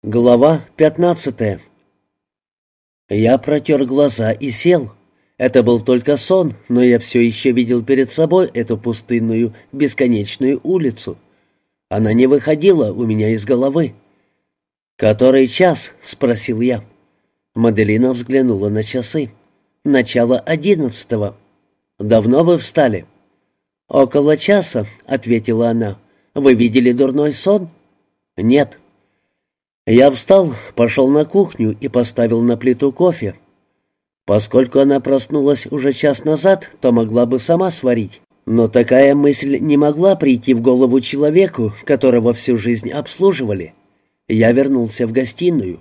Глава 15. Я протер глаза и сел. Это был только сон, но я все еще видел перед собой эту пустынную, бесконечную улицу. Она не выходила у меня из головы. «Который час?» — спросил я. Маделина взглянула на часы. «Начало 11. Давно вы встали?» «Около часа», — ответила она. «Вы видели дурной сон?» «Нет». Я встал, пошел на кухню и поставил на плиту кофе. Поскольку она проснулась уже час назад, то могла бы сама сварить. Но такая мысль не могла прийти в голову человеку, которого всю жизнь обслуживали. Я вернулся в гостиную.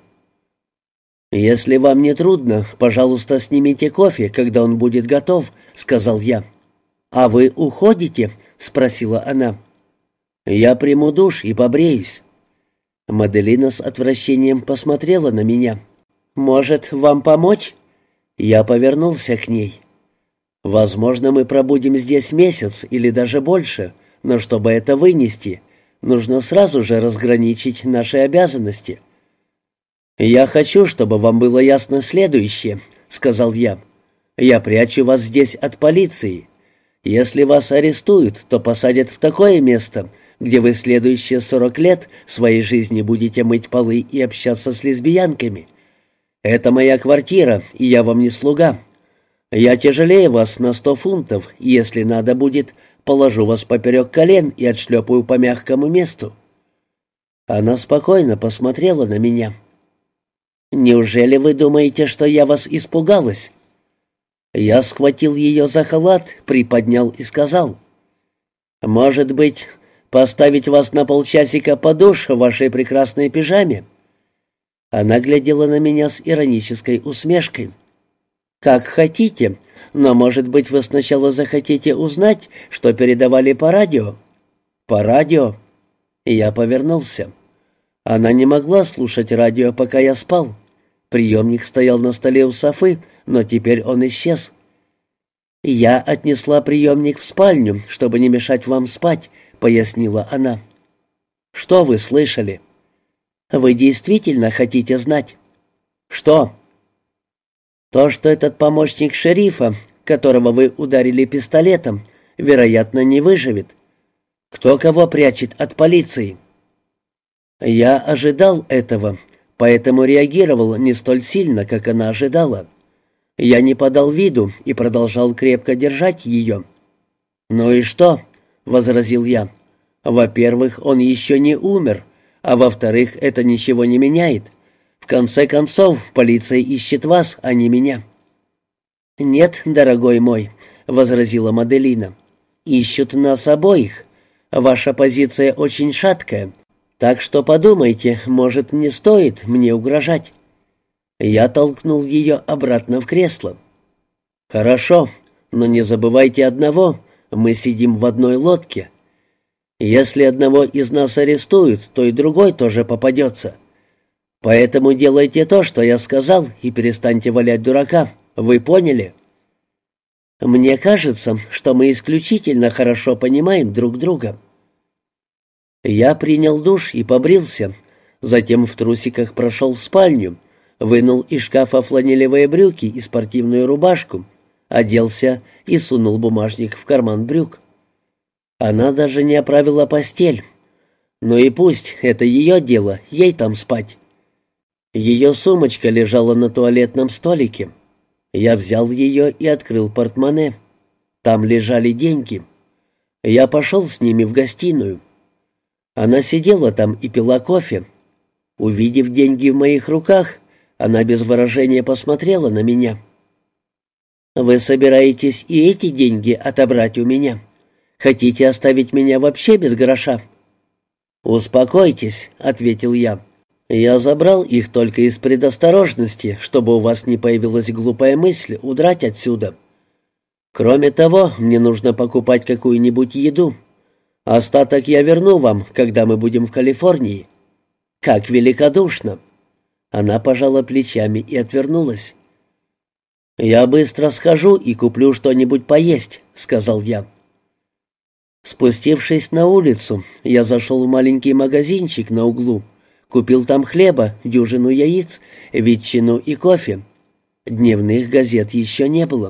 «Если вам не трудно, пожалуйста, снимите кофе, когда он будет готов», — сказал я. «А вы уходите?» — спросила она. «Я приму душ и побреюсь». Маделина с отвращением посмотрела на меня. «Может, вам помочь?» Я повернулся к ней. «Возможно, мы пробудем здесь месяц или даже больше, но чтобы это вынести, нужно сразу же разграничить наши обязанности». «Я хочу, чтобы вам было ясно следующее», — сказал я. «Я прячу вас здесь от полиции. Если вас арестуют, то посадят в такое место, где вы следующие 40 лет своей жизни будете мыть полы и общаться с лесбиянками. Это моя квартира, и я вам не слуга. Я тяжелее вас на 100 фунтов, и если надо будет, положу вас поперек колен и отшлепаю по мягкому месту». Она спокойно посмотрела на меня. «Неужели вы думаете, что я вас испугалась?» Я схватил ее за халат, приподнял и сказал: «Может быть, поставить вас на полчасика под душ в вашей прекрасной пижаме?» Она глядела на меня с иронической усмешкой. «Как хотите, но, может быть, вы сначала захотите узнать, что передавали по радио?» «По радио?» Я повернулся. Она не могла слушать радио, пока я спал. Приемник стоял на столе у Софы, но теперь он исчез. «Я отнесла приемник в спальню, чтобы не мешать вам спать», — пояснила она. «Что вы слышали?» «Вы действительно хотите знать?» «Что?» «То, что этот помощник шерифа, которого вы ударили пистолетом, вероятно, не выживет. Кто кого прячет от полиции?» Я ожидал этого, поэтому реагировал не столь сильно, как она ожидала. Я не подал виду и продолжал крепко держать ее. «Ну и что?» — возразил я. «Во-первых, он еще не умер, а во-вторых, это ничего не меняет. В конце концов, полиция ищет вас, а не меня». «Нет, дорогой мой», — возразила Маделина. «Ищут нас обоих. Ваша позиция очень шаткая, так что подумайте, может, не стоит мне угрожать». Я толкнул ее обратно в кресло. «Хорошо, но не забывайте одного, мы сидим в одной лодке. Если одного из нас арестуют, то и другой тоже попадется. Поэтому делайте то, что я сказал, и перестаньте валять дурака. Вы поняли?» «Мне кажется, что мы исключительно хорошо понимаем друг друга». Я принял душ и побрился, затем в трусиках прошел в спальню, вынул из шкафа фланелевые брюки и спортивную рубашку, оделся и сунул бумажник в карман брюк. Она даже не оправила постель. Ну и пусть, это ее дело, ей там спать. Ее сумочка лежала на туалетном столике. Я взял ее и открыл портмоне. Там лежали деньги. Я пошел с ними в гостиную. Она сидела там и пила кофе. Увидев деньги в моих руках, она без выражения посмотрела на меня. «Вы собираетесь и эти деньги отобрать у меня? Хотите оставить меня вообще без гроша?» «Успокойтесь», — ответил я. «Я забрал их только из предосторожности, чтобы у вас не появилась глупая мысль удрать отсюда. Кроме того, мне нужно покупать какую-нибудь еду. Остаток я верну вам, когда мы будем в Калифорнии». «Как великодушно!» Она пожала плечами и отвернулась. «Я быстро схожу и куплю что-нибудь поесть», — сказал я. Спустившись на улицу, я зашел в маленький магазинчик на углу, Купил там хлеба, дюжину яиц, ветчину и кофе. Дневных газет еще не было.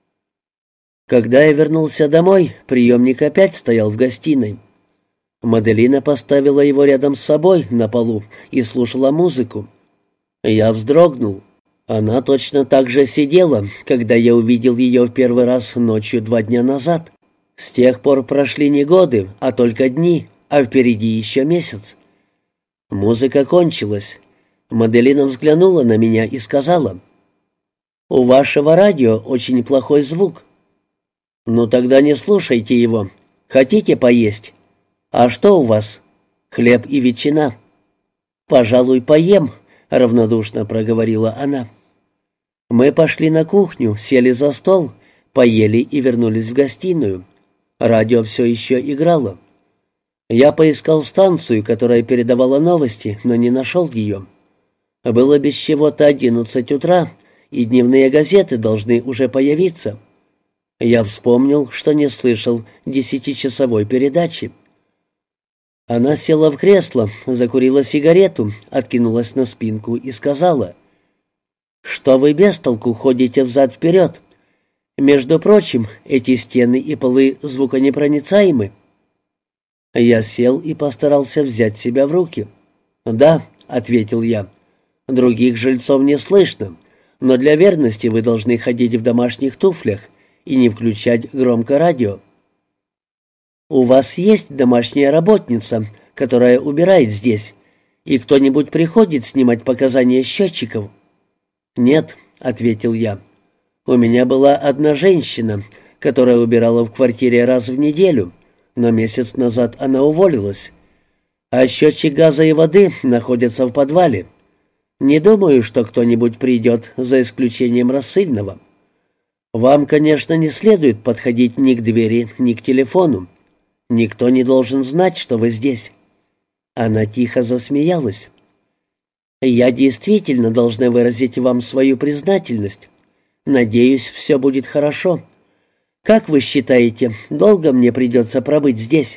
Когда я вернулся домой, приемник опять стоял в гостиной. Маделина поставила его рядом с собой на полу и слушала музыку. Я вздрогнул. Она точно так же сидела, когда я увидел ее в первый раз ночью 2 дня назад. С тех пор прошли не годы, а только дни, а впереди еще месяц. Музыка кончилась. Маделина взглянула на меня и сказала: «У вашего радио очень плохой звук». «Ну тогда не слушайте его. Хотите поесть?» «А что у вас?» «Хлеб и ветчина». «Пожалуй, поем», — равнодушно проговорила она. Мы пошли на кухню, сели за стол, поели и вернулись в гостиную. Радио все еще играло. Я поискал станцию, которая передавала новости, но не нашел ее. Было без чего-то 11 утра, и дневные газеты должны уже появиться. Я вспомнил, что не слышал 10-часовой передачи. Она села в кресло, закурила сигарету, откинулась на спинку и сказала: «Что вы без толку ходите взад-вперед? Между прочим, эти стены и полы звуконепроницаемы». Я сел и постарался взять себя в руки. «Да», — ответил я, — «других жильцов не слышно, но для верности вы должны ходить в домашних туфлях и не включать громко радио». «У вас есть домашняя работница, которая убирает здесь, и кто-нибудь приходит снимать показания счетчиков?» «Нет», — ответил я. «У меня была одна женщина, которая убирала в квартире раз в неделю, но месяц назад она уволилась. А счетчик газа и воды находится в подвале. Не думаю, что кто-нибудь придет, за исключением рассыльного. Вам, конечно, не следует подходить ни к двери, ни к телефону. Никто не должен знать, что вы здесь». Она тихо засмеялась. «Я действительно должна выразить вам свою признательность. Надеюсь, все будет хорошо. Как вы считаете, долго мне придется пробыть здесь?»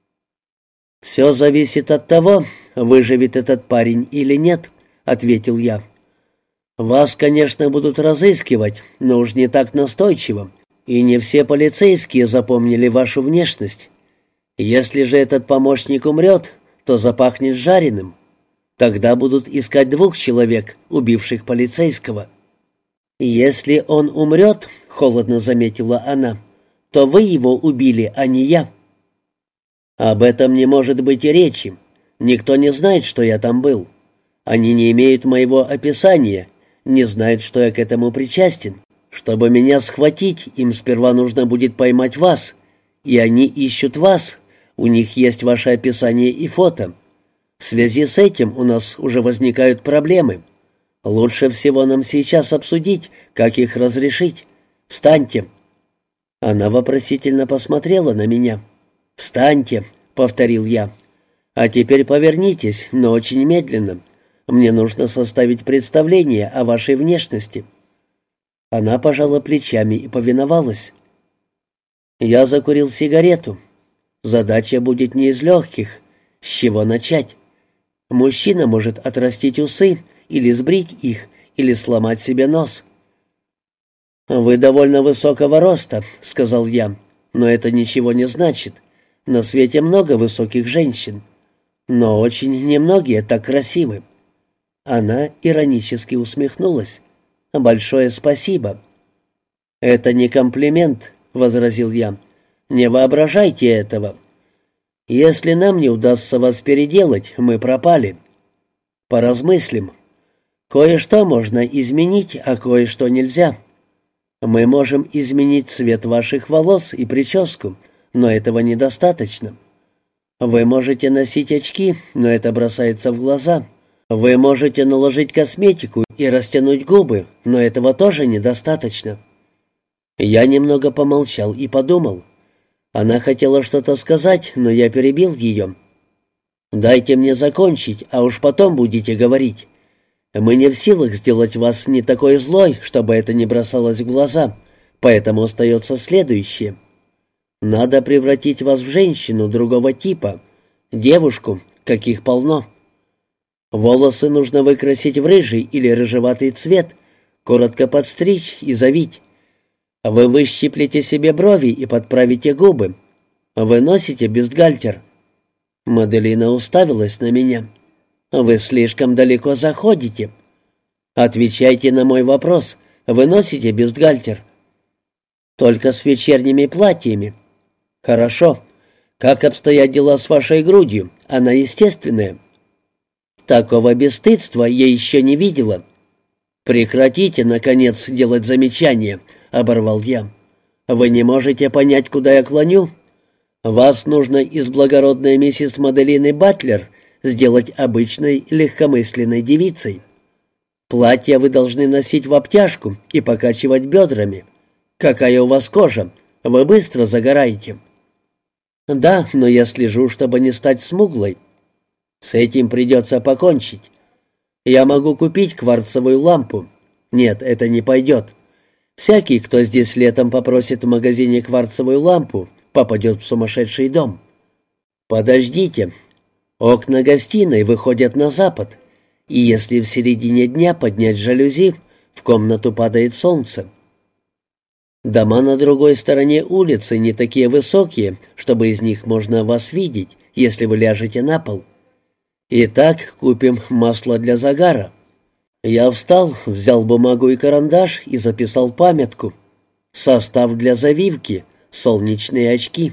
«Все зависит от того, выживет этот парень или нет», — ответил я. «Вас, конечно, будут разыскивать, но уж не так настойчиво, и не все полицейские запомнили вашу внешность. Если же этот помощник умрет, то запахнет жареным. Тогда будут искать 2 человек, убивших полицейского». «Если он умрет, — холодно заметила она, — то вы его убили, а не я». «Об этом не может быть и речи. Никто не знает, что я там был. Они не имеют моего описания, не знают, что я к этому причастен. Чтобы меня схватить, им сперва нужно будет поймать вас, и они ищут вас. У них есть ваше описание и фото. В связи с этим у нас уже возникают проблемы. Лучше всего нам сейчас обсудить, как их разрешить. Встаньте». Она вопросительно посмотрела на меня. «Встаньте», — повторил я. «А теперь повернитесь, но очень медленно. Мне нужно составить представление о вашей внешности». Она пожала плечами и повиновалась. Я закурил сигарету. Задача будет не из легких. С чего начать? Мужчина может отрастить усы, или сбрить их, или сломать себе нос. «Вы довольно высокого роста», — сказал я, — «но это ничего не значит. На свете много высоких женщин, но очень немногие так красивы». Она иронически усмехнулась. «Большое спасибо». «Это не комплимент», — возразил я. «Не воображайте этого. Если нам не удастся вас переделать, мы пропали. Поразмыслим. Кое-что можно изменить, а кое-что нельзя. Мы можем изменить цвет ваших волос и прическу, но этого недостаточно. Вы можете носить очки, но это бросается в глаза. Вы можете наложить косметику и растянуть губы, но этого тоже недостаточно». Я немного помолчал и подумал. Она хотела что-то сказать, но я перебил ее. «Дайте мне закончить, а уж потом будете говорить. Мы не в силах сделать вас не такой злой, чтобы это не бросалось в глаза, поэтому остается следующее. Надо превратить вас в женщину другого типа, девушку, каких полно. Волосы нужно выкрасить в рыжий или рыжеватый цвет, коротко подстричь и завить. Вы выщиплете себе брови и подправите губы. Вы носите бюстгальтер». Маделина уставилась на меня. «Вы слишком далеко заходите. Отвечайте на мой вопрос. Вы носите бюстгальтер?» «Только с вечерними платьями». «Хорошо. Как обстоят дела с вашей грудью? Она естественная?» «Такого бесстыдства я еще не видела». «Прекратите, наконец, делать замечания», — оборвал я. «Вы не можете понять, куда я клоню? Вас нужно из благородной миссис Маделины Батлер сделать обычной легкомысленной девицей. Платье вы должны носить в обтяжку и покачивать бедрами. Какая у вас кожа? Вы быстро загораете». «Да, но я слежу, чтобы не стать смуглой». «С этим придется покончить. Я могу купить кварцевую лампу». «Нет, это не пойдет. Всякий, кто здесь летом попросит в магазине кварцевую лампу, попадет в сумасшедший дом». «Подождите. Окна гостиной выходят на запад, и если в середине дня поднять жалюзи, в комнату падает солнце. Дома на другой стороне улицы не такие высокие, чтобы из них можно вас видеть, если вы ляжете на пол. Итак, купим масло для загара». Я встал, взял бумагу и карандаш и записал памятку. Состав для завивки, солнечные очки.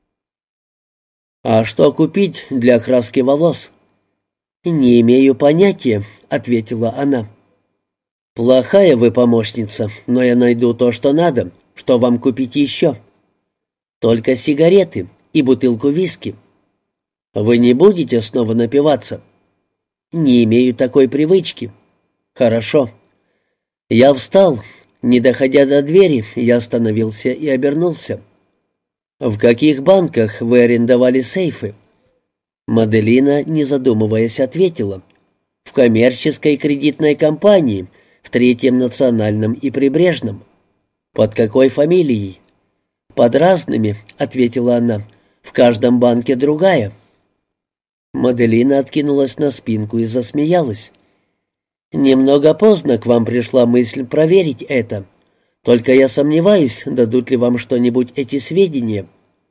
«А что купить для окраски волос?» «Не имею понятия», — ответила она. «Плохая вы помощница, но я найду то, что надо. Что вам купить еще?» «Только сигареты и бутылку виски». «Вы не будете снова напиваться?» «Не имею такой привычки». «Хорошо». Я встал. Не доходя до двери, я остановился и обернулся. «В каких банках вы арендовали сейфы?» Маделина, не задумываясь, ответила. «В коммерческой кредитной компании, в Третьем национальном и Прибрежном». «Под какой фамилией?» «Под разными», — ответила она. «В каждом банке другая». Маделина откинулась на спинку и засмеялась. «Немного поздно к вам пришла мысль проверить это. Только я сомневаюсь, дадут ли вам что-нибудь эти сведения».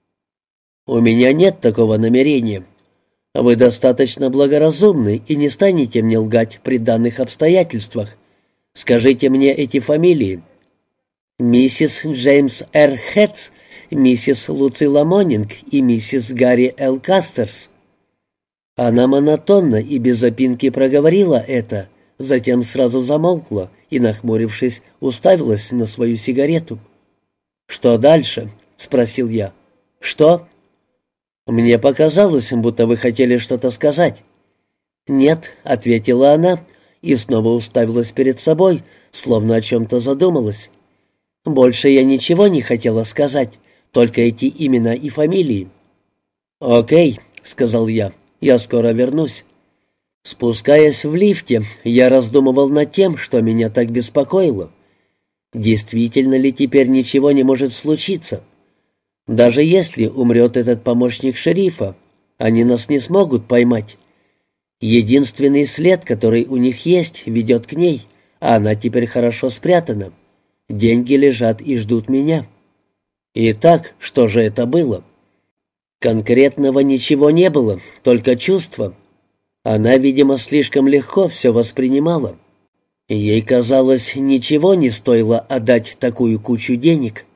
«У меня нет такого намерения. Вы достаточно благоразумны и не станете мне лгать при данных обстоятельствах. Скажите мне эти фамилии». «Миссис Джеймс Р. Хэтс, миссис Луцила Монинг и миссис Гарри Л. Кастерс». Она монотонно и без запинки проговорила это, затем сразу замолкла и, нахмурившись, уставилась на свою сигарету. «Что дальше?» — спросил я. «Что?» «Мне показалось, будто вы хотели что-то сказать». «Нет», — ответила она и снова уставилась перед собой, словно о чем-то задумалась. «Больше я ничего не хотела сказать, только эти имена и фамилии». «Окей», — сказал я, — «я скоро вернусь». Спускаясь в лифте, я раздумывал над тем, что меня так беспокоило. Действительно ли теперь ничего не может случиться? Даже если умрет этот помощник шерифа, они нас не смогут поймать. Единственный след, который у них есть, ведет к ней, а она теперь хорошо спрятана. Деньги лежат и ждут меня. Итак, что же это было? Конкретного ничего не было, только чувства. Она, видимо, слишком легко все воспринимала. Ей казалось, ничего не стоило отдать такую кучу денег.